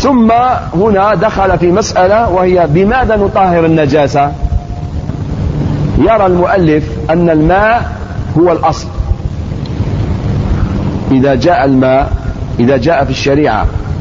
ثم هنا دخل في مسألة، وهي بماذا نطهر النجاسة؟ يرى المؤلف أن الماء هو الأصل. إذا جاء الماء، إذا جاء في الشريعة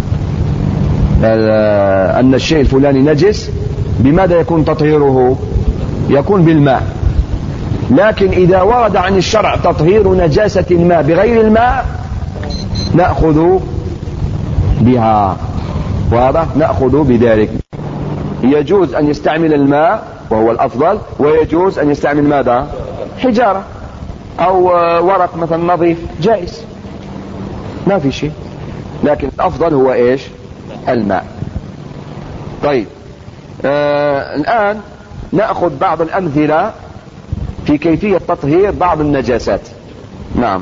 أن الشيء الفلاني نجس، بماذا يكون تطهيره؟ يكون بالماء. لكن إذا ورد عن الشرع تطهير نجاسة الماء بغير الماء نأخذ بها، واضح؟ نأخذ بذلك. يجوز أن يستعمل الماء وهو الأفضل، ويجوز أن يستعمل ماذا؟ حجارة أو ورق مثلا نظيف، جائز، ما في شيء، لكن الأفضل هو إيش؟ الماء. طيب، الآن نأخذ بعض الأمثلة في كيفية تطهير بعض النجاسات. نعم.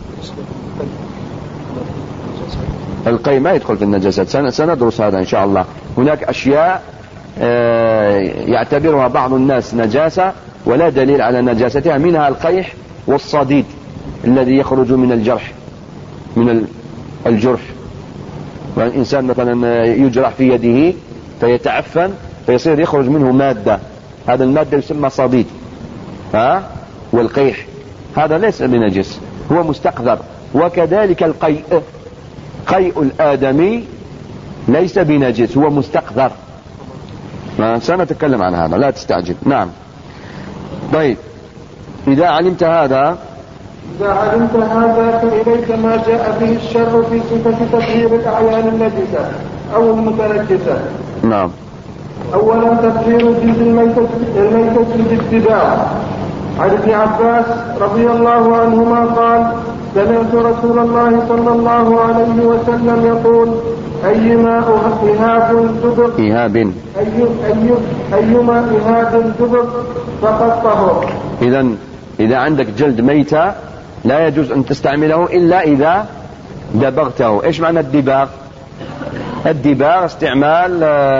القي ما يدخل في النجاسات، سندرس هذا إن شاء الله. هناك أشياء يعتبرها بعض الناس نجاسة ولا دليل على نجاستها، منها القيح والصديد الذي يخرج من الجرح، من الجرح. والإنسان مثلا يجرح في يده فيتعفن فيصير يخرج منه مادة، هذا المادة يسمى صديد، والقيح هذا ليس بنجس، هو مستقذر. وكذلك القيء، قيء الآدمي ليس بنجس، هو مستقذر. سنتكلم عن هذا، لا تستعجل. نعم. طيب، إذا علمت هذا فإليك ما جاء به الشر في صفة تطهير الأعيان النجسة أو المتنجسة. نعم. أولا تطهير جلد الميتة بالاتباع. عن ابن عباس رضي الله عنهما قال: سمعت رسول الله صلى الله عليه وسلم يقول: أيما إهاب دبر فقد طهر. إذا عندك جلد ميتة لا يجوز أن تستعمله إلا إذا دبغته. إيش معنى الدباغ؟ الدباغ استعمال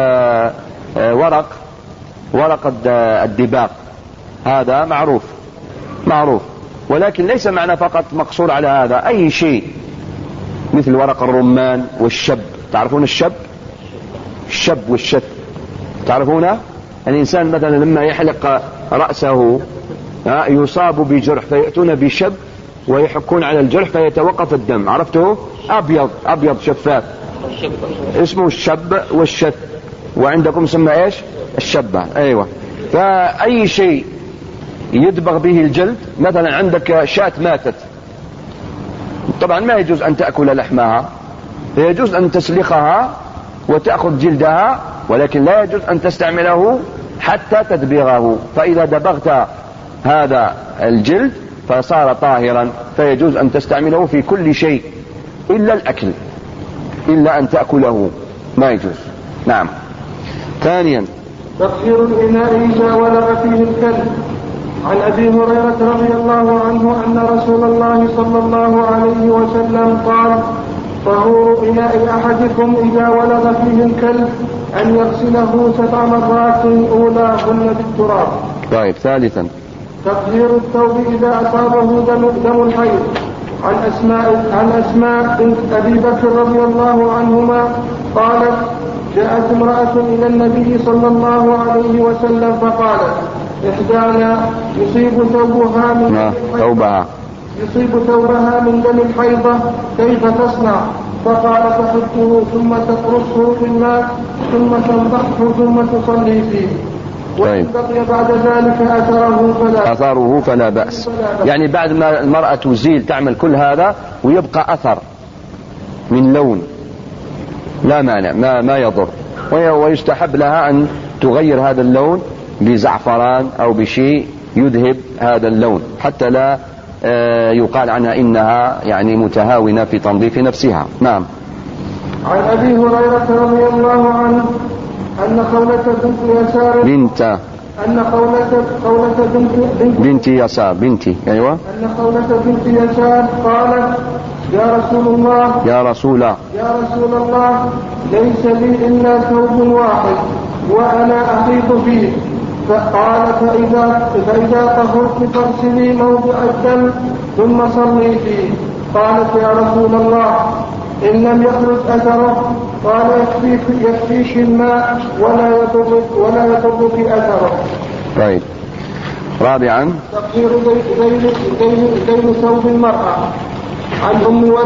ورق الدباغ، هذا معروف، ولكن ليس معنى فقط مقصور على هذا، أي شيء مثل ورق الرمان والشب. تعرفون الشب والشت؟ تعرفونه؟ الإنسان مثلا لما يحلق رأسه يصاب بجرح فيأتون بشب ويحكون على الجرح فيتوقف الدم، عرفته؟ أبيض شفاف، اسمه الشب والشت، وعندكم سمى إيش؟ الشبة. أيوة. فأي شيء يدبغ به الجلد، مثلا عندك شاة ماتت، طبعا ما يجوز أن تأكل لحمها، يجوز أن تسلخها وتأخذ جلدها، ولكن لا يجوز أن تستعمله حتى تدبغه. فإذا دبغت هذا الجلد فصار طاهرا، فيجوز أن تستعمله في كل شيء إلا الأكل، إلا أن تأكله ما يجوز. نعم. ثانيا تطهير الإناء إذا ولغ فيه الكلب. عن أبي هريرة رضي الله عنه أن رسول الله صلى الله عليه وسلم قال: طهور إناء أحدكم إذا ولغ فيه الكلب أن يغسله 7 مرات أولاهن بالتراب. طيب. ثالثا تطهير الثوب إذا أصابه دم الحيض. عن أسماء بنت أبي بكر رضي الله عنهما قالت: جاءت امرأة إلى النبي صلى الله عليه وسلم فقالت: إحدانا يصيب ثوبها من دم الحيضة، كيف تصنع؟ فقال: تحطه ثم تقرصه في الماء ثم تنضحه ثم تصلي فيه، وإن بقي بعد ذلك أثره فلا بأس. يعني بعد ما المرأة تزيل تعمل كل هذا ويبقى أثر من لون لا مانع، ما يضر، ويستحب لها أن تغير هذا اللون بزعفران أو بشيء يذهب هذا اللون، حتى لا يقال عنها إنها يعني متهاونة في تنظيف نفسها. نعم. عن أبي هريرة رضي الله عنه أن خولة بنت يسار قالت: يا رسول الله ليس لي إلا ثوب واحد وأنا أحيط فيه. فقال: فإذا طهرت فاغسلي موضع الدم ثم صلي فيه. قالت: يا رسول الله إن لم يخرج أثره قال يكفيك الماء ولا يضرك أثره. طيب. رابعا تقدير ذيل ثوب المرأة. عن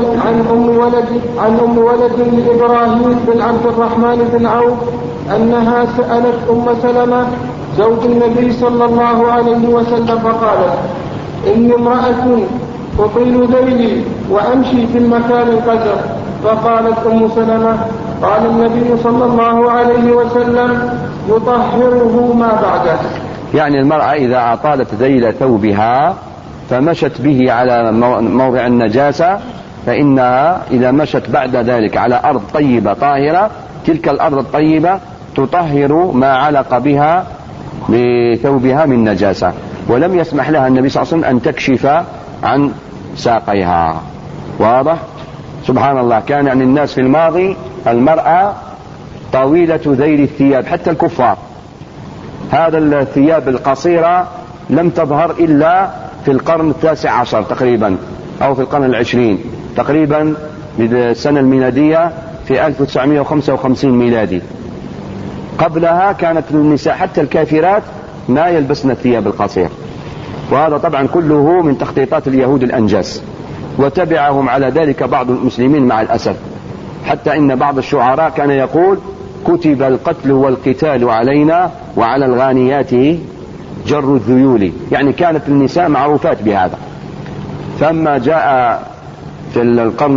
أم ولد لإبراهيم بن عبد الرحمن بن عوف أنها سألت أم سلمة زوج النبي صلى الله عليه وسلم فقالت: إني امرأة أطيل ذيلي وأمشي في المكان القذر. فقالت أم سلمة: قال النبي صلى الله عليه وسلم: يطهره ما بعده. يعني المرأة إذا أطالت ذيل ثوبها فمشت به على موضع النجاسة، فإنها إذا مشت بعد ذلك على أرض طيبة طاهرة، تلك الأرض الطيبة تطهر ما علق بها بثوبها من نجاسة. ولم يسمح لها النبي صلى الله عليه وسلم أن تكشف عن ساقيها. واضح؟ سبحان الله، كان يعني الناس في الماضي المرأة طويلة ذيل الثياب، حتى الكفار. هذا الثياب القصيرة لم تظهر إلا في القرن 19 تقريبا، أو في القرن 20 تقريبا، بالسنة الميلادية في 1955 ميلادي. قبلها كانت النساء حتى الكافرات ما يلبسن الثياب القصير، وهذا طبعا كله من تخطيطات اليهود الأنجاس، وتبعهم على ذلك بعض المسلمين مع الأسف، حتى إن بعض الشعراء كان يقول: كتب القتل والقتال علينا وعلى الغانيات جر الذيول. يعني كانت النساء معروفات بهذا. فلما جاء في القرن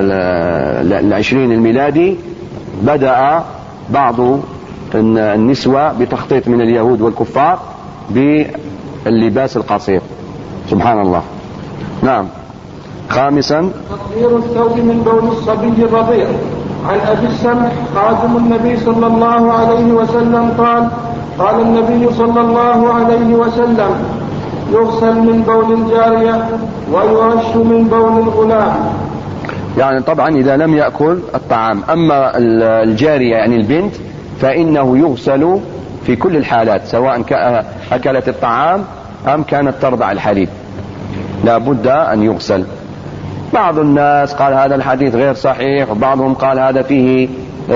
20 الميلادي بدأ بعض النسوة بتخطيط من اليهود والكفار باللباس القصير. سبحان الله. نعم. خامسا تطهير الثوب من بول الصبي الرضيع. عن أبي السمح خادم النبي صلى الله عليه وسلم قال: قال النبي صلى الله عليه وسلم: يغسل من بول الجارية ويرش من بول الغلام. يعني طبعا إذا لم يأكل الطعام. أما الجارية يعني البنت فإنه يغسل في كل الحالات، سواء أكلت الطعام أم كانت ترضع الحليب، لا بد أن يغسل. بعض الناس قال هذا الحديث غير صحيح، وبعضهم قال هذا فيه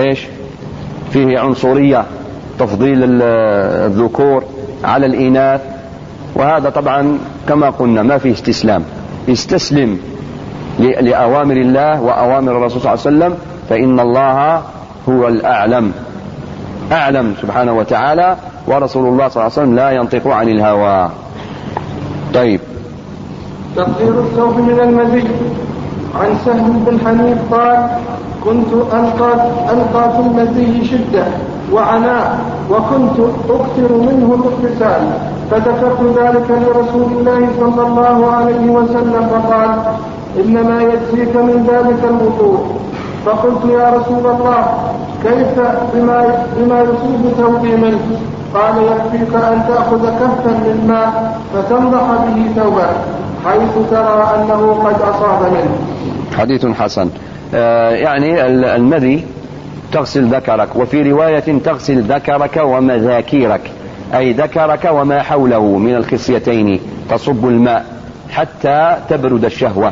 فيه عنصرية، تفضيل الذكور على الإناث، وهذا طبعا كما قلنا ما فيه استسلام. استسلم لأوامر الله وأوامر الرسول صلى الله عليه وسلم، فإن الله هو الأعلم، أعلم سبحانه وتعالى، ورسول الله صلى الله عليه وسلم لا ينطق عن الهوى. طيب. تطهير الثوب من المزي. عن سهل بن حنيف قال: كنت ألقى في المزي شدة وعناء، وكنت أكثر منه الاغتسال، فذكرت ذلك لرسول الله صلى الله عليه وسلم فقال: إنما يكفيك من ذلك الوضوء. فقلت: يا رسول الله، كيف بما يصيب ثوبي منه؟ قال: يكفيك أن تأخذ كفا من ماء فتمضح به ثوبك حيث ترى أنه قد أصاب منه. حديث حسن. يعني المذي تغسل ذكرك، وفي رواية تغسل ذكرك ومذاكيرك، أي ذكرك وما حوله من الخصيتين، تصب الماء حتى تبرد الشهوة.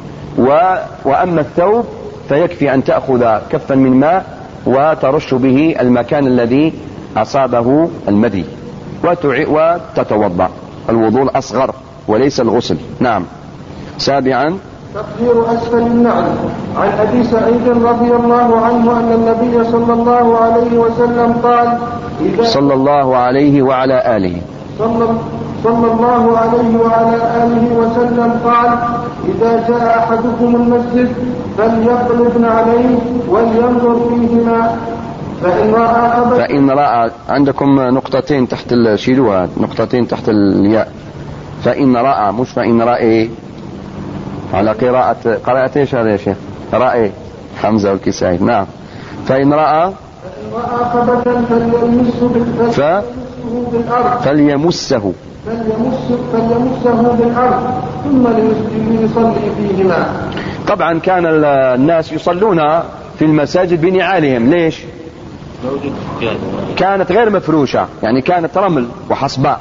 وأما الثوب فيكفي أن تأخذ كفا من ماء وترش به المكان الذي أصابه المذي وتتوضأ. الوضوء الأصغر وليس الغسل. نعم. سابعا تطهير أسفل النعل. عن أبي سعيد رضي الله عنه أن النبي صلى الله عليه وسلم قال: صلى الله عليه وعلى آله صلى الله عليه وعلى آله وسلم قال: إذا جاء أحدكم المسجد فليقلب عليه ولينظر فيهما، فإن رأى عندكم نقطتين تحت شيلوها، نقطتين تحت الياء. فإن رأى، مش فإن رأي، على قراءة ايش هذا يا شيخ؟ رأي حمزة والكسائي. نعم. فإن رأى خبثا فليمسه بالأرض ثم ليصلي فيهما. طبعا كان الناس يصلون في المساجد بنعالهم. ليش؟ كانت غير مفروشة، يعني كانت رمل وحصباء،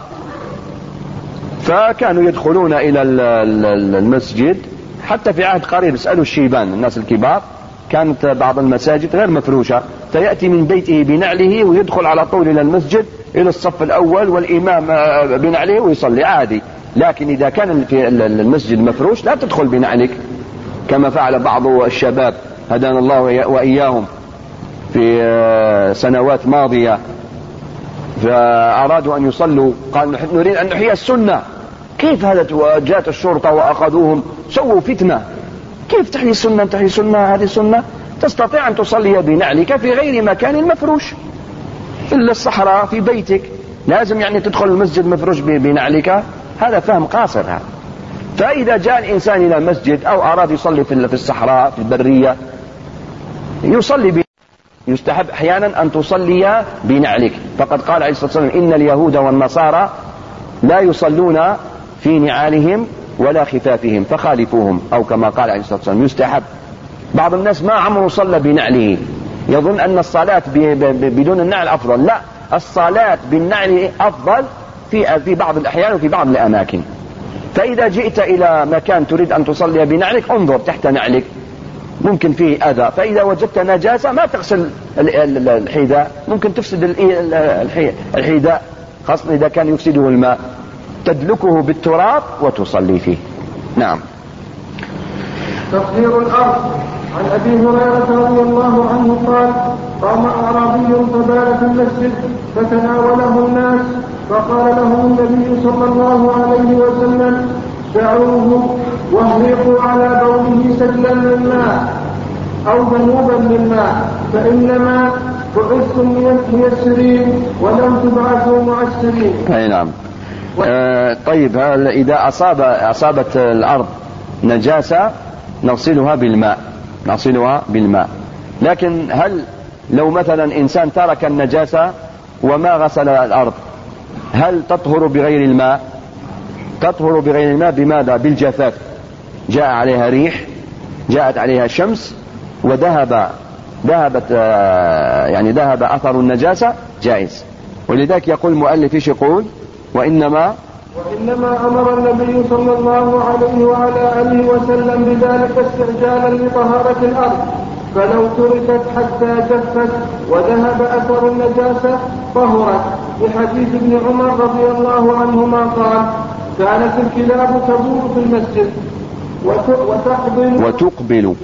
فكانوا يدخلون إلى المسجد. حتى في عهد قريب اسألوا الشيبان، الناس الكبار كانت بعض المساجد غير مفروشة، فيأتي من بيته بنعله ويدخل على طول إلى المسجد إلى الصف الأول والإمام بنعله ويصلي عادي. لكن إذا كان في المسجد مفروش لا تدخل بنعلك، كما فعل بعض الشباب هدانا الله وإياهم في سنوات ماضية، فأرادوا أن يصلوا قالوا نريد أن نحيي السنة. كيف هذا؟ جاءت الشرطة وأخذوهم سووا فتنة. كيف تحيي السنة؟ تحيي السنة، هذه السنة تستطيع أن تصلي بنعلك في غير مكان مفروش في الصحراء في بيتك، لازم يعني تدخل المسجد مفروش بنعلك؟ هذا فهم قاصر هذا. فإذا جاء الإنسان إلى مسجد أو أراد يصلي في الصحراء في البرية يصلي يستحب أحيانا أن تصلي بنعلك، فقد قال عليه الصلاة والسلام إن اليهود والنصارى لا يصلون في نعالهم ولا خفافهم فخالفوهم، أو كما قال عليه الصلاة والسلام يستحب. بعض الناس ما عمره صلى بنعله، يظن أن الصلاة بدون النعل أفضل. لا، الصلاة بالنعل أفضل في بعض الأحيان وفي بعض الأماكن. فإذا جئت إلى مكان تريد أن تصلي بنعلك انظر تحت نعلك، ممكن فيه أذى، فإذا وجدت نجاسة ما تغسل الحذاء، ممكن تفسد الحذاء، خاصة إذا كان يفسده الماء، تدلكه بالتراب وتصلي فيه. نعم. تطهير الأرض. عن أبي هريرة رضي الله عنه قال قام أعرابي فبال في المسجد فتناوله الناس، فقال له النبي صلى الله عليه وسلم دعوه واهرقوا على بوله سجلا من ماء أو ذنوبا من ماء، فإنما بعثتم ميسرين ولم تبعثوا معسرين. أي نعم. طيب، إذا أصابت الأرض نجاسة نغسلها بالماء، لكن هل لو مثلا إنسان ترك النجاسة وما غسل الأرض هل تطهر بغير الماء؟ تطهر بغير الماء بماذا؟ بالجفاف. جاء عليها ريح، جاءت عليها شمس وذهب أثر النجاسة، جائز. ولذلك يقول المؤلف ايش يقول؟ وإنما أمر النبي صلى الله عليه وعلى آله وسلم بذلك استعجالا لطهارة الأرض، فلو تركت حتى جفت وذهب أثر النجاسة طهرت، لحديث ابن عمر رضي الله عنهما قال كانت الكلاب تبول في المسجد وتقبل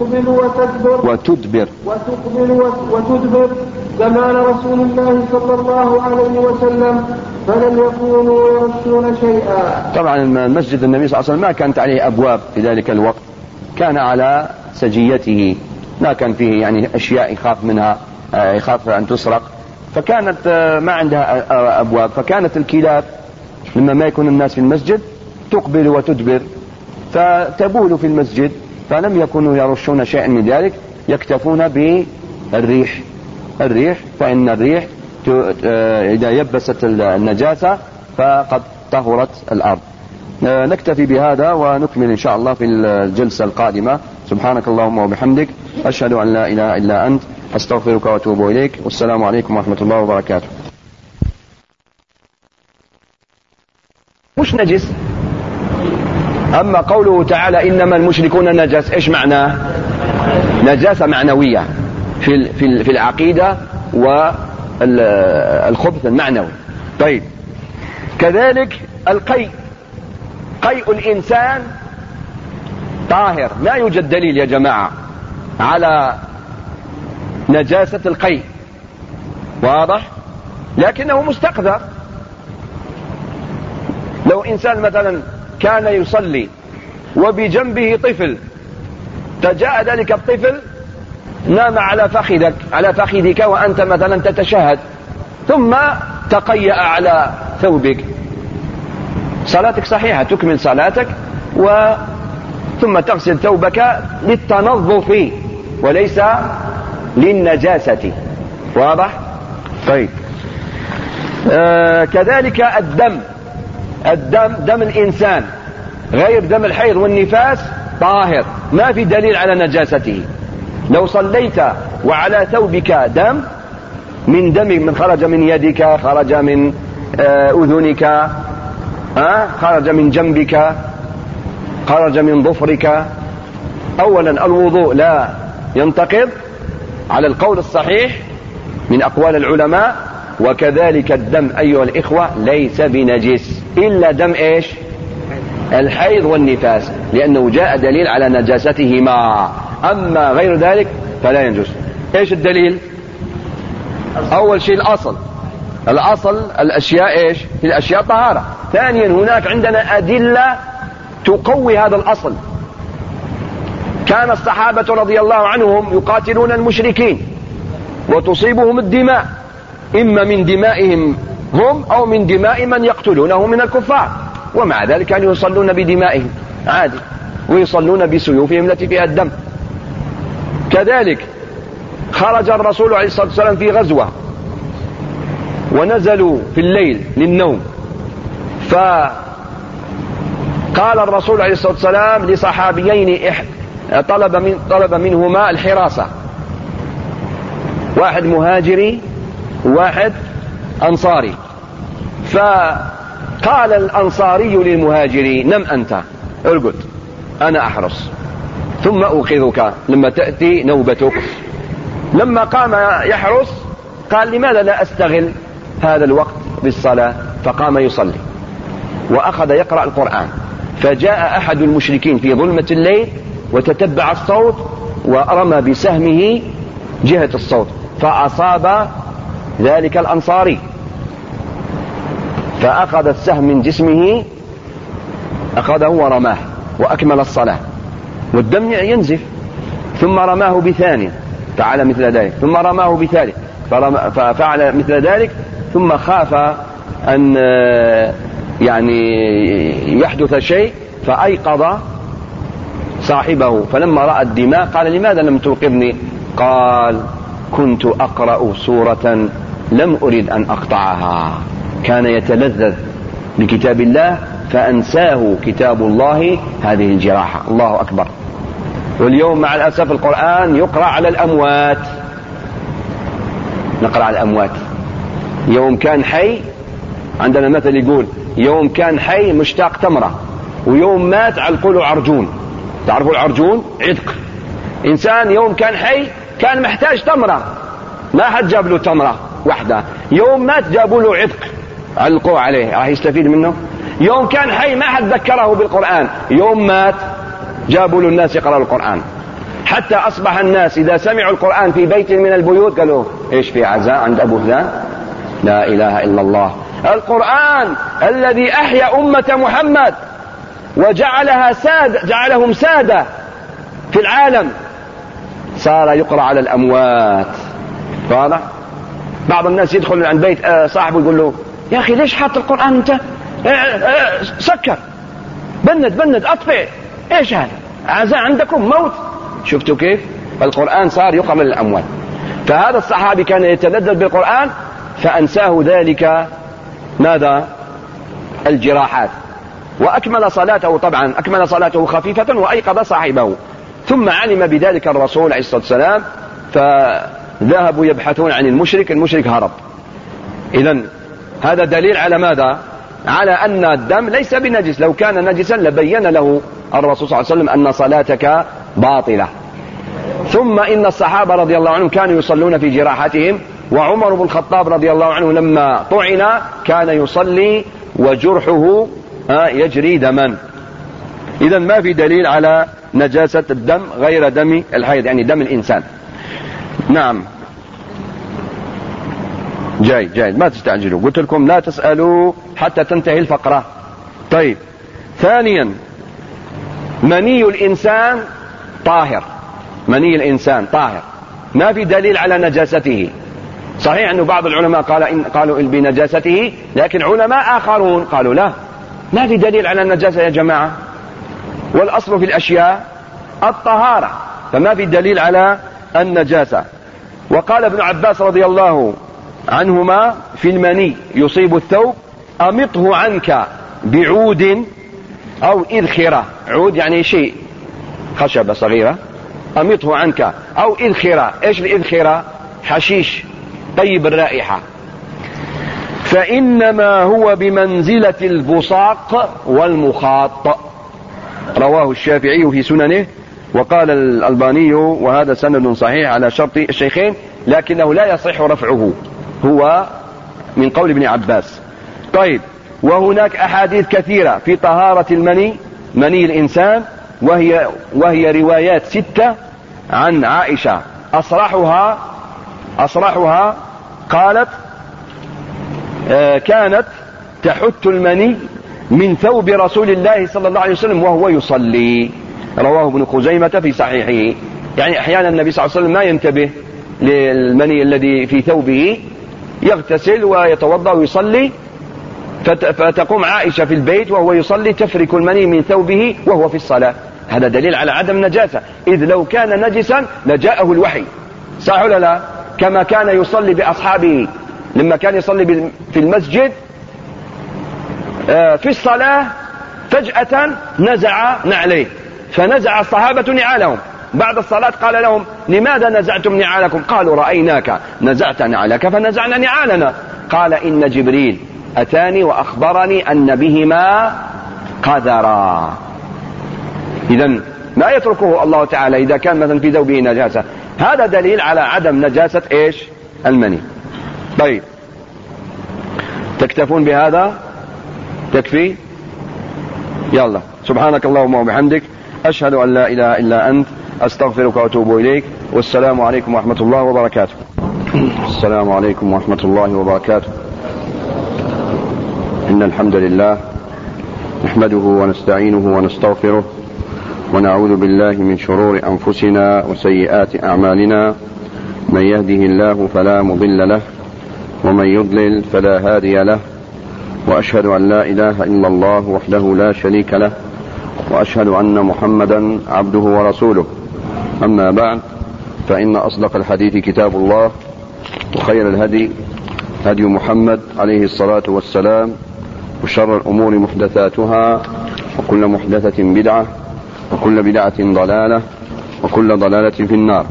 وتدبر زمان رسول الله صلى الله عليه وسلم فلم يكونوا يرشون شيئا. طبعا المسجد النبي صلى الله عليه وسلم ما كانت عليه أبواب في ذلك الوقت، كان على سجيته، ما كان فيه يعني أشياء يخاف منها، يخاف أن تسرق، فكانت ما عندها أبواب، فكانت الكلاب لما ما يكون الناس في المسجد تقبل وتدبر فتبول في المسجد، فلم يكونوا يرشون شيئا من ذلك، يكتفون بالريح. فإن الريح إذا يبست النجاسة فقد طهرت الأرض. نكتفي بهذا ونكمل إن شاء الله في الجلسة القادمة. سبحانك اللهم وبحمدك، أشهد أن لا إله إلا أنت، أستغفرك وأتوب إليك، والسلام عليكم ورحمة الله وبركاته. مش نجس. أما قوله تعالى إنما المشركون نجس، إيش معناه؟ نجاسة معنوية في العقيدة والخبث المعنوي. طيب، كذلك قيء الإنسان طاهر، ما يوجد دليل يا جماعة على نجاسة القيء، واضح؟ لكنه مستقذر. لو إنسان مثلا كان يصلي وبجنبه طفل، فجاء ذلك الطفل نام على فخذك وأنت مثلا تتشهد، ثم تقيأ على ثوبك، صلاتك صحيحة، تكمل صلاتك ثم تغسل ثوبك للتنظف وليس للنجاسة، واضح؟ طيب، كذلك دم الإنسان غير دم الحيض والنفاس طاهر، ما في دليل على نجاسته. لو صليت وعلى ثوبك دم من خرج من يدك، خرج من أذنك، خرج من جنبك، خرج من ظفرك، أولا الوضوء لا ينتقض على القول الصحيح من أقوال العلماء. وكذلك الدم أيها الإخوة ليس بنجس إلا دم إيش؟ الحيض والنفاس، لأنه جاء دليل على نجاستهما. أما غير ذلك فلا ينجس. إيش الدليل؟ أول شيء الأصل الأشياء إيش؟ في الأشياء طهارة. ثانيا هناك عندنا أدلة تقوي هذا الأصل. كان الصحابة رضي الله عنهم يقاتلون المشركين وتصيبهم الدماء، إما من دمائهم هم أو من دماء من يقتلونه من الكفار، ومع ذلك كانوا يصلون بدمائهم عادي، ويصلون بسيوفهم التي فيها الدم. كذلك خرج الرسول عليه الصلاة والسلام في غزوة ونزلوا في الليل للنوم، فقال الرسول عليه الصلاة والسلام لصحابيين طلب منهما الحراسة، واحد مهاجري وواحد أنصاري. فقال الأنصاري للمهاجري نم أنت، ارقد أنا أحرس ثم أوقظك لما تأتي نوبتك. لما قام يحرس قال لماذا لا أستغل هذا الوقت بالصلاة؟ فقام يصلي وأخذ يقرأ القرآن. فجاء أحد المشركين في ظلمة الليل وتتبع الصوت ورمى بسهمه جهة الصوت فأصاب ذلك الأنصاري، فأخذ السهم من جسمه أخذه ورماه وأكمل الصلاة والدم ينزف. ثم رماه بثاني فعل مثل ذلك، ثم رماه بثالث ففعل مثل ذلك، ثم خاف أن يحدث شيء فأيقظ صاحبه. فلما رأى الدماء قال لماذا لم توقظني؟ قال كنت أقرأ سورة لم أريد أن أقطعها. كان يتلذذ بكتاب الله فأنساه كتاب الله هذه الجراحة. الله أكبر. واليوم مع الأسف القرآن يقرأ على الأموات، نقرأ على الأموات. يوم كان حي، عندنا مثل يقول يوم كان حي مشتاق تمرة، ويوم مات علقوا عرجون. تعرفوا العرجون؟ عتق. إنسان يوم كان حي كان محتاج تمرة، ما حد جاب له تمرة واحدة، يوم مات جابوا له عتق علقوا عليه، راح يستفيد منه. يوم كان حي ما حد ذكره بالقرآن، يوم مات جابوا له الناس يقرأوا القرآن، حتى أصبح الناس إذا سمعوا القرآن في بيت من البيوت قالوا إيش في عزاء عند أبو فلان؟ لا إله إلا الله. القرآن الذي أحيا أمة محمد جعلهم سادة في العالم صار يقرأ على الأموات. واضح؟ بعض الناس يدخل عند بيت صاحبه يقول له يا أخي ليش حاط القرآن أنت؟ سكر، بند أطفئ، إيش هذا؟ عزاء عندكم موت؟ شفتوا كيف؟ القرآن صار يقرأ للأموات. فهذا الصحابي كان يتلذذ بالقرآن فأنساه ذلك ماذا؟ الجراحات. وأكمل صلاته، طبعا أكمل صلاته خفيفة وأيقظ صاحبه. ثم علم بذلك الرسول عليه الصلاة والسلام فذهبوا يبحثون عن المشرك هرب. إذن هذا دليل على ماذا؟ على أن الدم ليس بنجس. لو كان نجسا لبين له الرسول صلى الله عليه وسلم أن صلاتك باطلة. ثم إن الصحابة رضي الله عنهم كانوا يصلون في جراحاتهم، وعمر بن الخطاب رضي الله عنه لما طعن كان يصلي وجرحه يجري دما. إذن ما في دليل على نجاسة الدم غير دم الحيض، يعني دم الإنسان. نعم جاي ما تستعجلوا، قلت لكم لا تسألوا حتى تنتهي الفقرة. طيب، ثانيا مني الإنسان طاهر، مني الإنسان طاهر، ما في دليل على نجاسته. صحيح أنه بعض العلماء قالوا بنجاسته، لكن علماء آخرون قالوا لا، ما في دليل على النجاسة يا جماعة، والأصل في الأشياء الطهارة، فما في دليل على النجاسة. وقال ابن عباس رضي الله عنهما في المني يصيب الثوب أمطه عنك بعود أو إذخرة. عود يعني شيء خشبة صغيرة، أمطه عنك أو إذخرة. إيش الإذخرة؟ حشيش طيب الرائحة، فإنما هو بمنزلة البصاق والمخاط. رواه الشافعي في سننه وقال الألباني وهذا سند صحيح على شرط الشيخين، لكنه لا يصح رفعه، هو من قول ابن عباس. طيب، وهناك أحاديث كثيرة في طهارة مني الإنسان، وهي روايات 6 عن عائشة. أصرحها قالت كانت تحت المني من ثوب رسول الله صلى الله عليه وسلم وهو يصلي، رواه ابن خزيمة في صحيحه. يعني أحيانا النبي صلى الله عليه وسلم ما ينتبه للمني الذي في ثوبه، يغتسل ويتوضأ ويصلي، فتقوم عائشة في البيت وهو يصلي تفرك المني من ثوبه وهو في الصلاة. هذا دليل على عدم نجاسة، إذ لو كان نجسا لجاءه الوحي، صح ولا لا؟ كما كان يصلي بأصحابه لما كان يصلي في المسجد في الصلاة فجأة نزع نعليه، فنزع الصحابة نعالهم بعد الصلاة. قال لهم: لماذا نزعتم نعالكم؟ قالوا: رأيناك نزعت نعلك فنزعنا نعالنا. قال: إن جبريل أتاني وأخبرني أن بهما قذرا. إذن ما يتركه الله تعالى إذا كان مثلا في ثوبه نجاسة. هذا دليل على عدم نجاسة إيش؟ المني. طيب، تكتفون بهذا؟ تكفي؟ يلا، سبحانك اللهم وبحمدك، أشهد أن لا إله إلا أنت، أستغفرك وأتوب إليك، والسلام عليكم ورحمة الله وبركاته. السلام عليكم ورحمة الله وبركاته. إن الحمد لله نحمده ونستعينه ونستغفره، ونعوذ بالله من شرور أنفسنا وسيئات أعمالنا. من يهده الله فلا مضل له، ومن يضلل فلا هادي له، وأشهد أن لا إله إلا الله وحده لا شريك له، وأشهد أن محمدا عبده ورسوله. أما بعد، فإن أصدق الحديث كتاب الله، وخير الهدي هدي محمد عليه الصلاة والسلام، وشر الأمور محدثاتها، وكل محدثة بدعة، وكل بدعة ضلالة، وكل ضلالة في النار.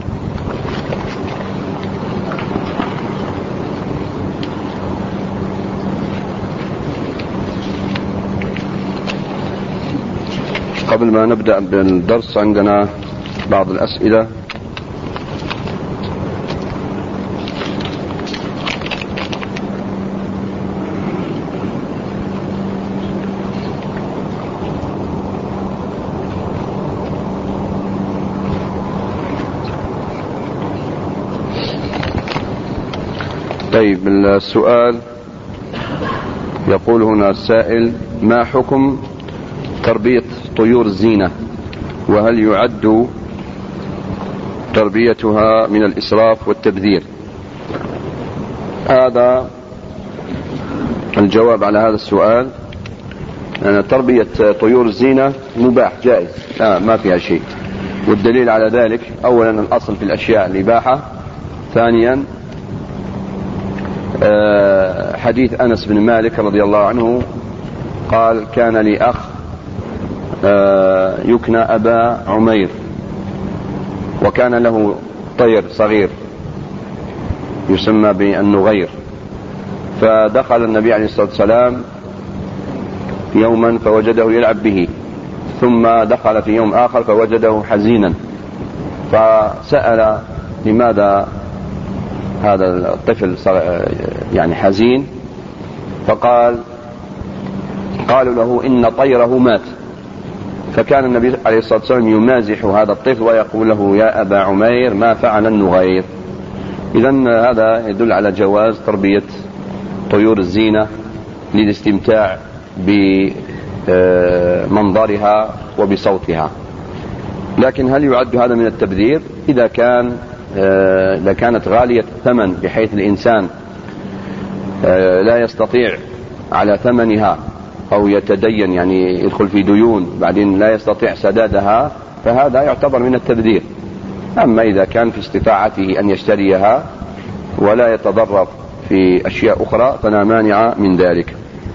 قبل ما نبدأ بالدرس عندنا بعض الأسئلة. طيب، السؤال يقول هنا السائل: ما حكم تربية طيور الزينة؟ وهل يعد تربيتها من الإسراف والتبذير؟ هذا الجواب على هذا السؤال. يعني تربية طيور الزينة مباح جائز، ما فيها شيء. والدليل على ذلك: أولا الأصل في الأشياء الإباحة، ثانيا حديث أنس بن مالك رضي الله عنه قال: كان لي أخ يكنى أبا عمير، وكان له طير صغير يسمى بالنغير، فدخل النبي عليه الصلاة والسلام يوما فوجده يلعب به، ثم دخل في يوم آخر فوجده حزينا، فسأل: لماذا هذا الطفل يعني حزين؟ قالوا له: إن طيره مات. فكان النبي عليه الصلاة والسلام يمازح هذا الطفل ويقول له: يا أبا عمير، ما فعل النغير؟ إذن هذا يدل على جواز تربية طيور الزينة للاستمتاع بمنظرها وبصوتها. لكن هل يعد هذا من التبذير؟ إذا كانت غالية الثمن بحيث الإنسان لا يستطيع على ثمنها، أو يتدين يعني يدخل في ديون بعدين لا يستطيع سدادها، فهذا يعتبر من التبذير. أما إذا كان في استطاعته أن يشتريها ولا يتضرر في أشياء أخرى فلا مانع من ذلك.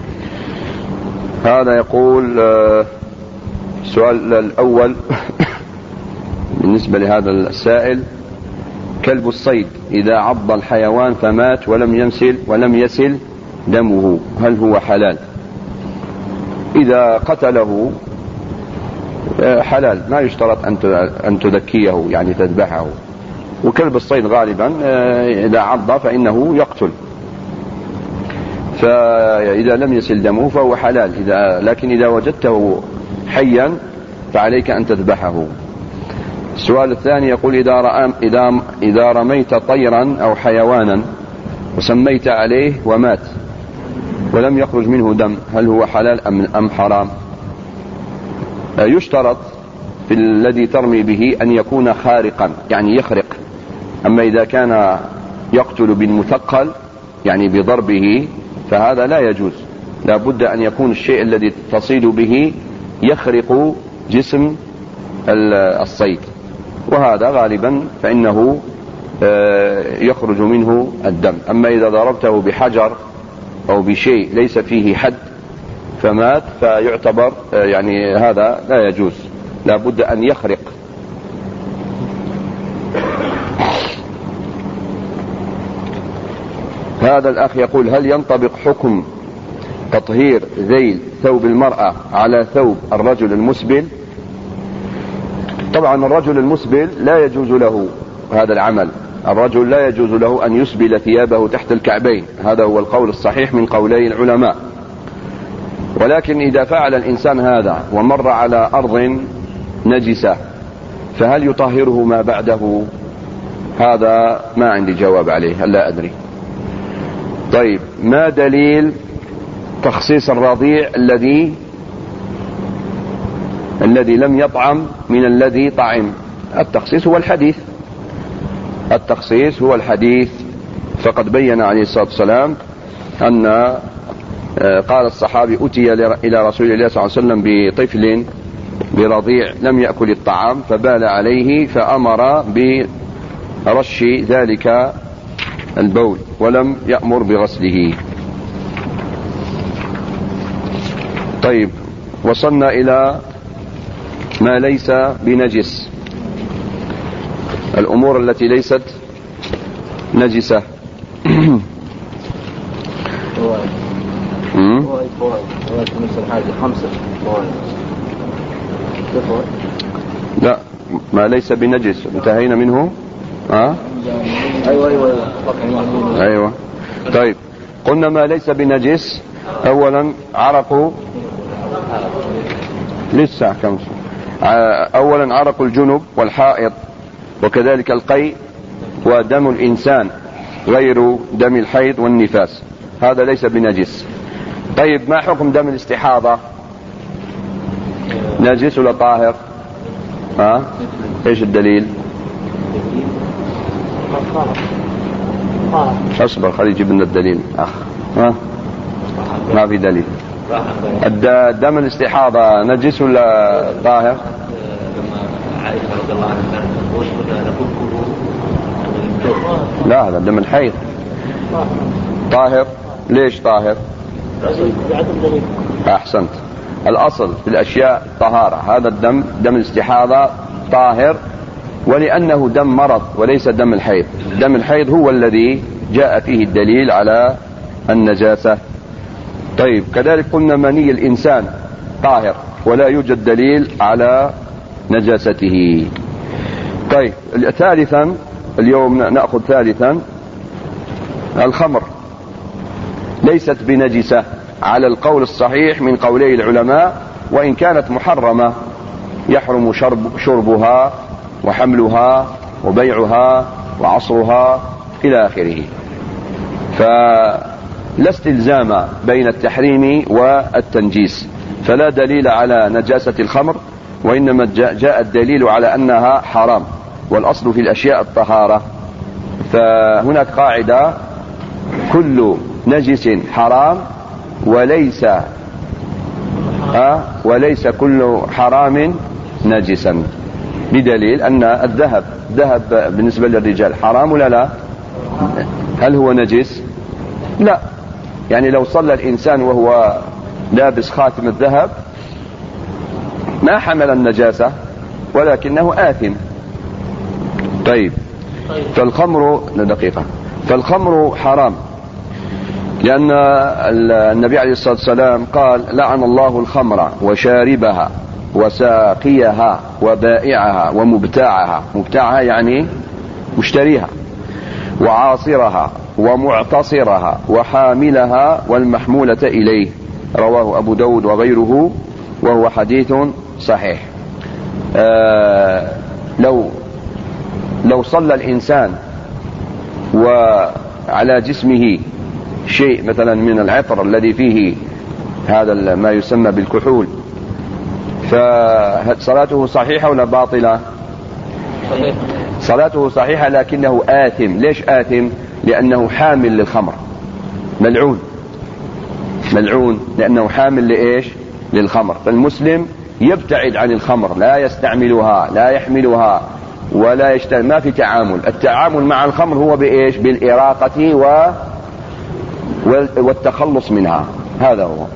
هذا يقول السؤال الأول بالنسبة لهذا السائل: كلب الصيد إذا عض الحيوان فمات ولم يسل دمه، هل هو حلال؟ إذا قتله حلال، ما يشترط أن تذكيه يعني تذبحه. وكلب الصيد غالبا إذا عض فإنه يقتل، فإذا لم يسل دمه فهو حلال، لكن إذا وجدته حيا فعليك أن تذبحه. السؤال الثاني يقول: إذا رميت طيرا أو حيوانا وسميت عليه ومات ولم يخرج منه دم، هل هو حلال أم حرام؟ يشترط في الذي ترمي به أن يكون خارقا، يعني يخرق. أما إذا كان يقتل بالمثقل يعني بضربه فهذا لا يجوز، لا بد أن يكون الشيء الذي تصيد به يخرق جسم الصيد، وهذا غالبا فإنه يخرج منه الدم. أما إذا ضربته بحجر أو بشيء ليس فيه حد فمات فيعتبر يعني هذا لا يجوز، لا بد أن يخرق. هذا الأخ يقول: هل ينطبق حكم تطهير ذيل ثوب المرأة على ثوب الرجل المسبل؟ طبعا الرجل المسبل لا يجوز له هذا العمل، الرجل لا يجوز له أن يسبل ثيابه تحت الكعبين، هذا هو القول الصحيح من قولي العلماء. ولكن إذا فعل الإنسان هذا ومر على أرض نجسة فهل يطهره ما بعده؟ هذا ما عندي جواب عليه، لا أدري. طيب، ما دليل تخصيص الرضيع الذي لم يطعم من الذي طعم؟ التخصيص هو الحديث، فقد بين عليه الصلاة والسلام أن قال الصحابي: أتي إلى رسول الله صلى الله عليه وسلم بطفل برضيع لم يأكل الطعام فبال عليه فأمر برش ذلك البول ولم يأمر بغسله. طيب، وصلنا إلى ما ليس بنجس، الأمور التي ليست نجسة. لا، ما ليس بنجس انتهينا منه. أيوة. طيب، قلنا ما ليس بنجس: أولا عرق، لسه كم؟ أولا عرق الجنب والحائض، وكذلك القيء، ودم الإنسان غير دم الحيض والنفاس، هذا ليس بنجس. طيب، ما حكم دم الاستحاضة؟ نجس ولا طاهر؟ ايش الدليل؟ اصبر خلي يجيب لنا الدليل. ما في دليل. دم الاستحاضة نجس ولا طاهر؟ لا، هذا دم الحيض طاهر. ليش طاهر؟ أحسنت، الأصل في الأشياء طهارة، هذا دم الاستحاضة طاهر، ولأنه دم مرض وليس دم الحيض. دم الحيض هو الذي جاء فيه الدليل على النجاسة. طيب، كذلك قلنا مني الإنسان طاهر ولا يوجد دليل على نجاسته. طيب، ثالثا، اليوم نأخذ ثالثا، الخمر ليست بنجسة على القول الصحيح من قولي العلماء، وإن كانت محرمة يحرم شربها وحملها وبيعها وعصرها إلى آخره، فلا استلزام بين التحريم والتنجيس، فلا دليل على نجاسة الخمر، وإنما جاء الدليل على أنها حرام، والأصل في الأشياء الطهارة. فهناك قاعدة: كل نجس حرام وليس كل حرام نجسا، بدليل أن الذهب بالنسبة للرجال حرام ولا لا؟ هل هو نجس؟ لا، يعني لو صلى الإنسان وهو لابس خاتم الذهب ما حمل النجاسة ولكنه آثم. طيب، فالخمر حرام، لأن النبي عليه الصلاة والسلام قال: لعن الله الخمر وشاربها وساقيها وبائعها ومبتاعها، مبتاعها يعني مشتريها، وعاصرها ومعتصرها وحاملها والمحمولة إليه. رواه أبو داود وغيره وهو حديث صحيح. لو صلى الإنسان وعلى جسمه شيء مثلا من العطر الذي فيه هذا ما يسمى بالكحول، فصلاته صحيحة ولا باطلة؟ صلاته صحيحة، لكنه آثم. ليش آثم؟ لأنه حامل للخمر، ملعون لأنه حامل لإيش؟ للخمر. فالمسلم يبتعد عن الخمر، لا يستعملها، لا يحملها، ولا يشتري. ما في تعامل. التعامل مع الخمر هو بإيش؟ بالإراقة والتخلص منها. هذا هو.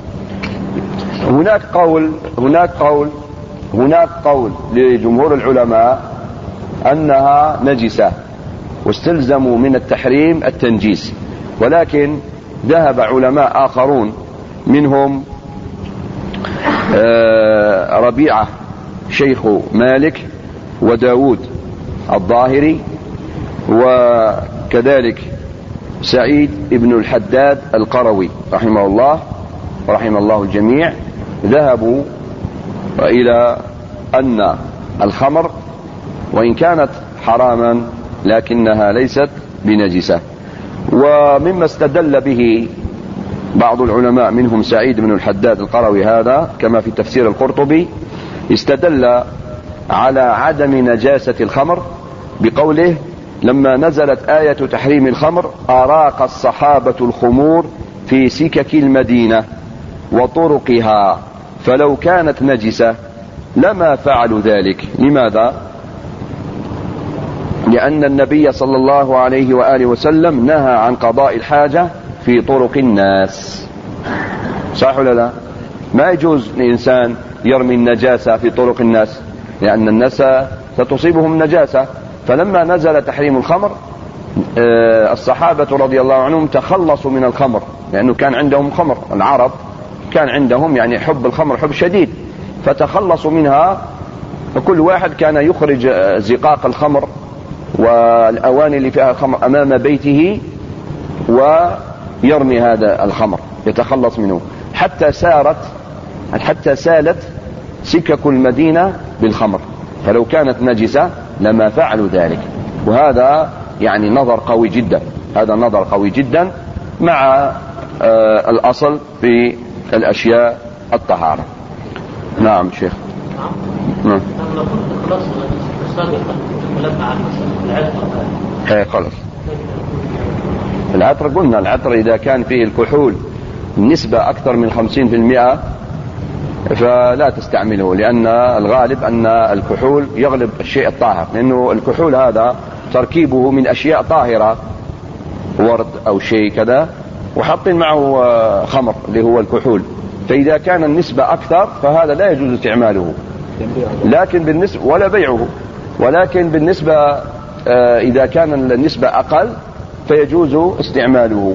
هناك قول لجمهور العلماء أنها نجسة، واستلزموا من التحريم التنجيس، ولكن ذهب علماء آخرون منهم ربيعة شيخ مالك وداود الظاهري، وكذلك سعيد ابن الحداد القروي رحمه الله ورحم الله الجميع، ذهبوا إلى أن الخمر وإن كانت حراما لكنها ليست بنجسة. ومما استدل به بعض العلماء منهم سعيد بن الحداد القروي هذا كما في تفسير القرطبي، استدل على عدم نجاسة الخمر بقوله: لما نزلت آية تحريم الخمر أراق الصحابة الخمور في سكك المدينة وطرقها، فلو كانت نجسة لما فعلوا ذلك. لماذا؟ لأن النبي صلى الله عليه وآله وسلم نهى عن قضاء الحاجة في طرق الناس. صح ولا لا؟ ما يجوز لإنسان يرمي النجاسة في طرق الناس، لأن الناس ستصيبهم نجاسة. فلما نزل تحريم الخمر الصحابة رضي الله عنهم تخلصوا من الخمر، لأنه كان عندهم خمر. العرب كان عندهم يعني حب الخمر حب شديد، فتخلصوا منها. فكل واحد كان يخرج زقاق الخمر والأواني اللي فيها خمر أمام بيته ويرمي هذا الخمر يتخلص منه، حتى سالت سكك المدينة بالخمر. فلو كانت نجسة لما فعلوا ذلك. وهذا يعني نظر قوي جدا، هذا نظر قوي جدا مع الأصل في الأشياء الطهارة. نعم شيخ. نعم. خلاص. العطر قلنا العطر إذا كان فيه الكحول النسبة أكثر من 50% فلا تستعمله، لأن الغالب أن الكحول يغلب الشيء الطاهر، لأنه الكحول هذا تركيبه من أشياء طاهرة، ورد أو شيء كذا، وحاطين معه خمر اللي هو الكحول. فإذا كان النسبة أكثر فهذا لا يجوز استعماله، لكن بالنسبة ولا بيعه. ولكن بالنسبة إذا كان النسبة أقل فيجوز استعماله،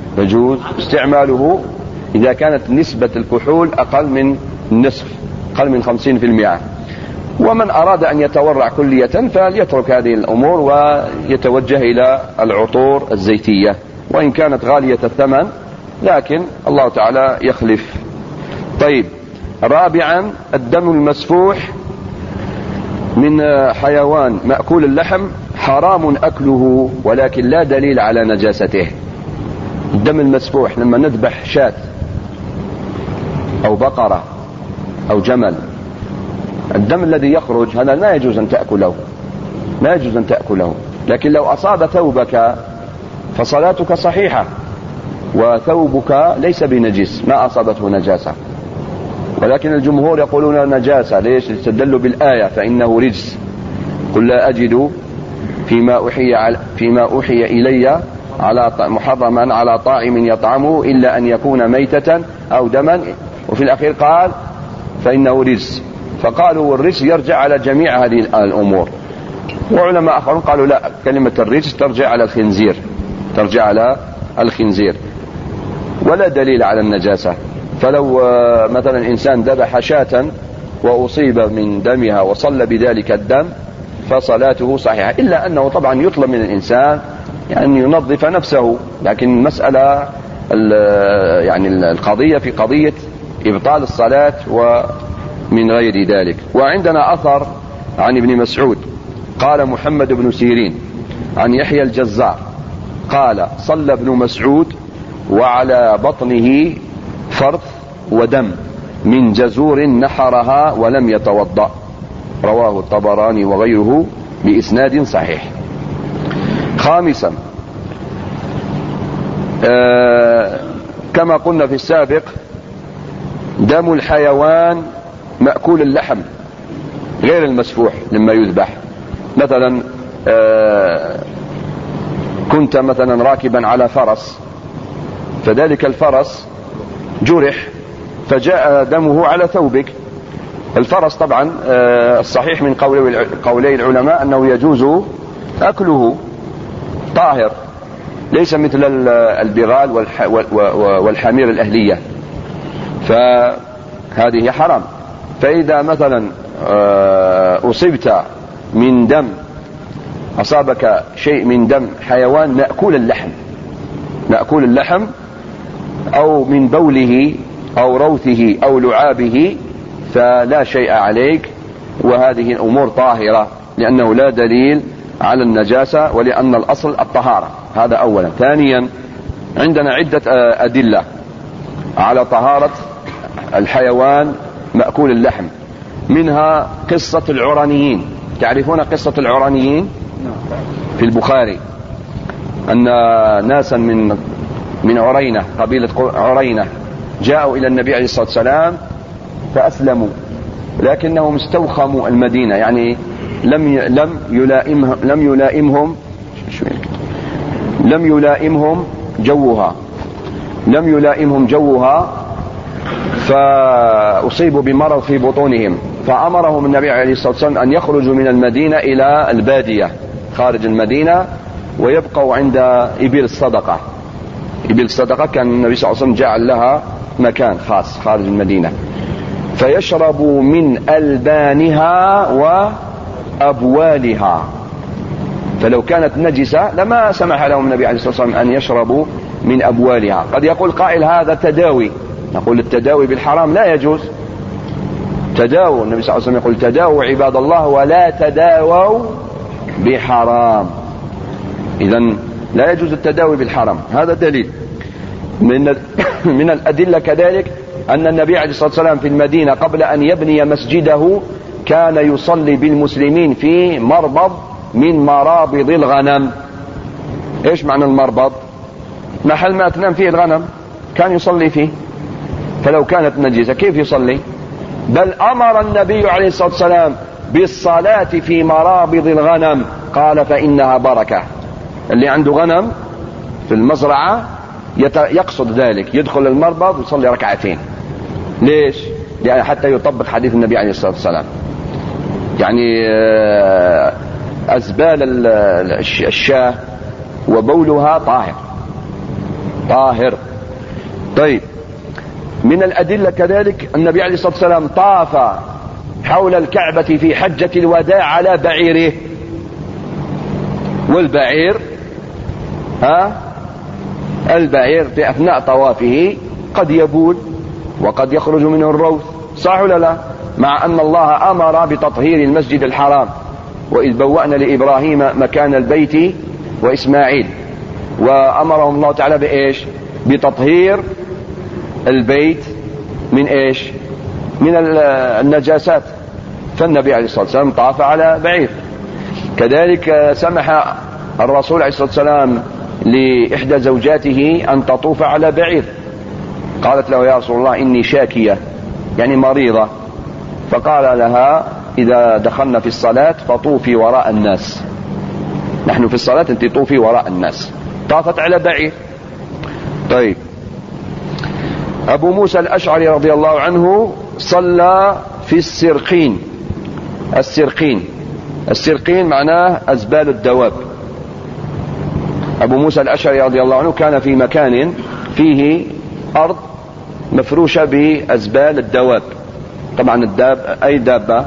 إذا كانت نسبة الكحول أقل من النصف، أقل من 50%. ومن أراد أن يتورع كلية فليترك هذه الأمور ويتوجه إلى العطور الزيتية، وإن كانت غالية الثمن لكن الله تعالى يخلف. طيب، رابعا الدم المسفوح من حيوان مأكول اللحم حرام أكله، ولكن لا دليل على نجاسته. الدم المسفوح لما نذبح شاة أو بقرة أو جمل، الدم الذي يخرج هذا لا يجوز أن تأكله، لكن لو أصاب ثوبك فصلاتك صحيحة، وثوبك ليس بنجس، ما أصابته نجاسة. ولكن الجمهور يقولون نجاسة. ليش؟ استدلوا بالآية فإنه رجس. قل لا أجد فيما أوحي إلي محرما على طاعم يطعمه إلا أن يكون ميتة أو دما، وفي الأخير قال فإنه رجس. فقالوا والرجس يرجع على جميع هذه الأمور. وعلماء آخرون قالوا لا، كلمة الرجس ترجع على الخنزير، ولا دليل على النجاسة. فلو مثلا إنسان ذبح شاة وأصيب من دمها وصلى بذلك الدم فصلاته صحيحة، إلا أنه طبعا يطلب من الإنسان يعني ينظف نفسه، لكن المسألة يعني القضية في قضية إبطال الصلاة ومن غير ذلك. وعندنا أثر عن ابن مسعود قال محمد بن سيرين عن يحيى الجزار قال صلى ابن مسعود وعلى بطنه فرث ودم من جزور نحرها ولم يتوضأ، رواه الطبراني وغيره بإسناد صحيح. خامسا كما قلنا في السابق دم الحيوان مأكول اللحم غير المسفوح لما يذبح. مثلا كنت مثلا راكبا على فرس، فذلك الفرس جرح فجاء دمه على ثوبك. الفرس طبعا الصحيح من قولي العلماء أنه يجوز أكله طاهر، ليس مثل البغال والحمير الأهلية، فهذه حرام. فإذا مثلا أصبت من دم، أصابك شيء من دم حيوان مأكول اللحم أو من بوله أو روثه أو لعابه فلا شيء عليك، وهذه الأمور طاهرة لأنه لا دليل على النجاسة ولأن الأصل الطهارة. هذا أولا. ثانيا عندنا عدة أدلة على طهارة الحيوان مأكول اللحم، منها قصة العرانيين. تعرفون قصة العرانيين؟ في البخاري أن ناسا من عرينة، قبيلة عرينة، جاءوا إلى النبي عليه الصلاة والسلام فأسلموا، لكنهم استوخموا المدينة، يعني لم يلائمهم جوها، فأصيبوا بمرض في بطونهم، فأمرهم النبي عليه الصلاة والسلام أن يخرجوا من المدينة إلى البادية خارج المدينة ويبقوا عند إبل الصدقة. إبل الصدقة كان النبي صلى الله عليه وسلم جعل لها مكان خاص خارج المدينة، فيشربوا من ألبانها وأبوالها، فلو كانت نجسة لما سمح لهم النبي عليه الصلاة والسلام أن يشربوا من أبوالها. قد يقول قائل هذا تداوي، نقول التداوي بالحرام لا يجوز. تداووا، النبي صلى الله عليه وسلم يقول تداووا عباد الله ولا تداووا بحرام، إذن لا يجوز التداوي بالحرام. هذا دليل. من الأدلة كذلك أن النبي عليه الصلاة والسلام في المدينة قبل أن يبني مسجده كان يصلي بالمسلمين في مربض من مرابض الغنم. إيش معنى المربض؟ محل ما تنام فيه الغنم كان يصلي فيه، فلو كانت نجسة كيف يصلي؟ بل أمر النبي عليه الصلاة والسلام بالصلاة في مرابض الغنم، قال فإنها بركة. اللي عنده غنم في المزرعة يقصد ذلك، يدخل المربض ويصلي ركعتين. ليش؟ يعني حتى يطبق حديث النبي عليه الصلاة والسلام، يعني أزبال الشاة وبولها طاهر. طيب، من الأدلة كذلك النبي عليه الصلاة والسلام طاف حول الكعبة في حجة الوداع على بعيره، والبعير البعير في أثناء طوافه قد يبول وقد يخرج منه الروث، صح ولا لا؟ مع أن الله أمر بتطهير المسجد الحرام، وإذ بوأنا لإبراهيم مكان البيت وإسماعيل، وأمرهم الله تعالى بإيش؟ بتطهير البيت من إيش؟ من النجاسات. فالنبي عليه الصلاة والسلام طاف على بعير. كذلك سمح الرسول عليه الصلاة والسلام لإحدى زوجاته أن تطوف على بعير، قالت له يا رسول الله إني شاكية، يعني مريضة، فقال لها إذا دخلنا في الصلاة فطوفي وراء الناس، نحن في الصلاة أنت طوفي وراء الناس. طافت على بعير. طيب، أبو موسى الأشعري رضي الله عنه صلى في السرقين معناه أزبال الدواب. أبو موسى الأشعري رضي الله عنه كان في مكان فيه أرض مفروشة بأزبال الدواب، طبعا أي دابة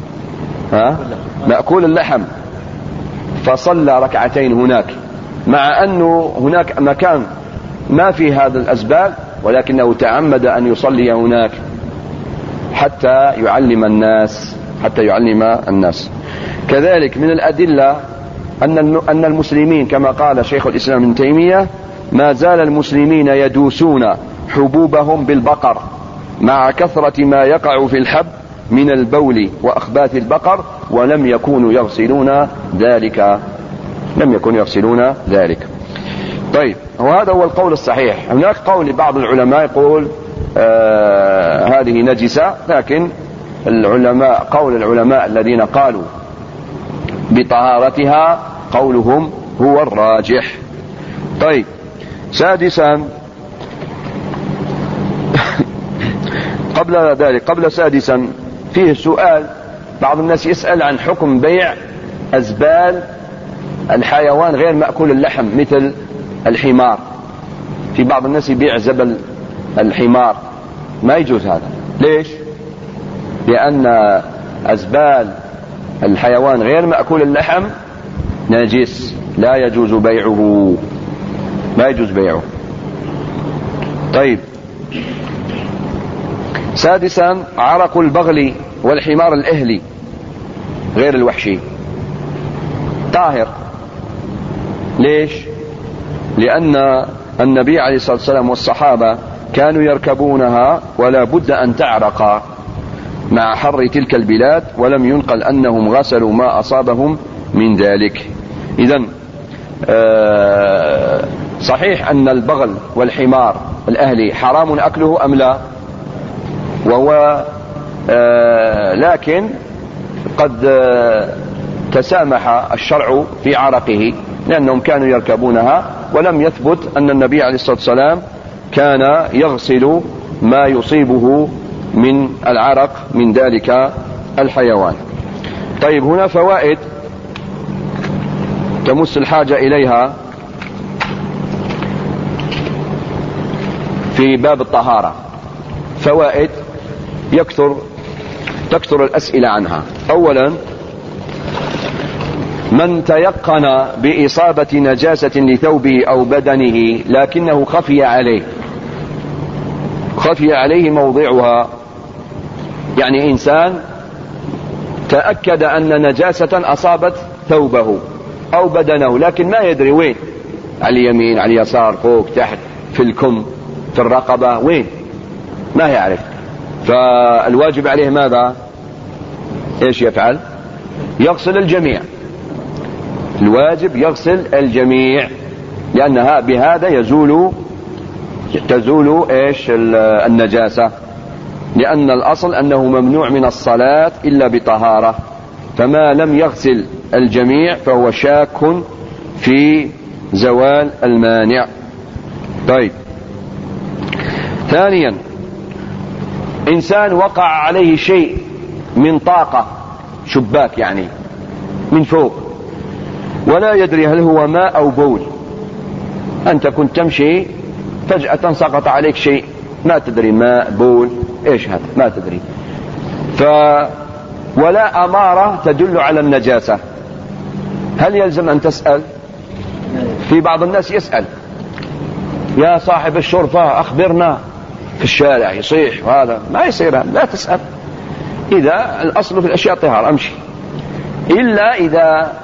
مأكول اللحم، فصلى ركعتين هناك، مع أنه هناك مكان ما في هذا الأزبال، ولكنه تعمد أن يصلي هناك حتى يعلم الناس. كذلك من الأدلة أن المسلمين كما قال شيخ الإسلام ابن تيمية: ما زال المسلمين يدوسون حبوبهم بالبقر مع كثرة ما يقع في الحب من البول وأخبات البقر، ولم يكونوا يغسلون ذلك. طيب، وهذا هو القول الصحيح. هناك قول لبعض العلماء يقول هذه نجسة، لكن قول العلماء الذين قالوا بطهارتها قولهم هو الراجح. طيب، سادسا قبل سادسا فيه سؤال. بعض الناس يسأل عن حكم بيع أزبال الحيوان غير مأكول اللحم مثل الحمار. في بعض الناس يبيع زبل الحمار، ما يجوز هذا. ليش؟ لأن أزبال الحيوان غير مأكول اللحم نجس، لا يجوز بيعه. طيب، سادسا عرق البغل والحمار الأهلي غير الوحشي طاهر. ليش؟ لأن النبي عليه الصلاة والسلام والصحابة كانوا يركبونها ولا بد أن تعرق مع حر تلك البلاد، ولم ينقل أنهم غسلوا ما أصابهم من ذلك. إذن صحيح أن البغل والحمار الأهلي حرام أكله أم لا؟ وهو لكن قد تسامح الشرع في عرقه، لأنهم كانوا يركبونها، ولم يثبت أن النبي عليه الصلاة والسلام كان يغسل ما يصيبه من العرق من ذلك الحيوان. طيب، هنا فوائد تمس الحاجة إليها في باب الطهارة، فوائد تكثر الأسئلة عنها. أولا، من تيقن بإصابة نجاسة لثوبه أو بدنه لكنه خفي عليه موضعها، يعني إنسان تأكد أن نجاسة أصابت ثوبه أو بدنه، لكن ما يدري وين، على اليمين، على اليسار، فوق، تحت، في الكم، في الرقبة، وين، ما يعرف. فالواجب عليه ماذا؟ إيش يفعل؟ يغسل الجميع. الواجب يغسل الجميع، لأنها بهذا تزول إيش النجاسة، لأن الأصل أنه ممنوع من الصلاة إلا بطهارة، فما لم يغسل الجميع فهو شاك في زوال المانع. طيب، ثانيا، إنسان وقع عليه شيء من طاقة، شباك يعني من فوق، ولا يدري هل هو ماء أو بول. أنت كنت تمشي فجأة سقط عليك شيء، ما تدري ماء، بول، إيش هذا، ما تدري. ولا أمارة تدل على النجاسة. هل يلزم أن تسأل؟ في بعض الناس يسأل: يا صاحب الشرفة أخبرنا، في الشارع يصيح، وهذا ما يصير، لا تسأل. إذا الأصل في الأشياء طهارة أمشي، إلا إذا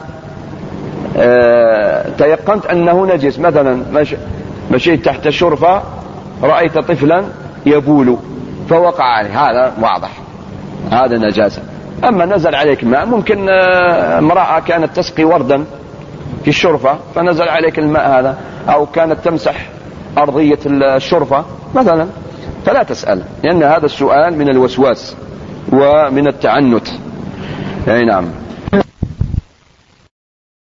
تيقنت أنه نجس. مثلا مشيت تحت الشرفة، رأيت طفلا يبول فوقع عليه، هذا واضح، هذا نجاسة. أما نزل عليك ماء، ممكن امرأة كانت تسقي وردا في الشرفة فنزل عليك الماء هذا، أو كانت تمسح أرضية الشرفة مثلا، فلا تسأل، لأن هذا السؤال من الوسواس ومن التعنت. أي نعم.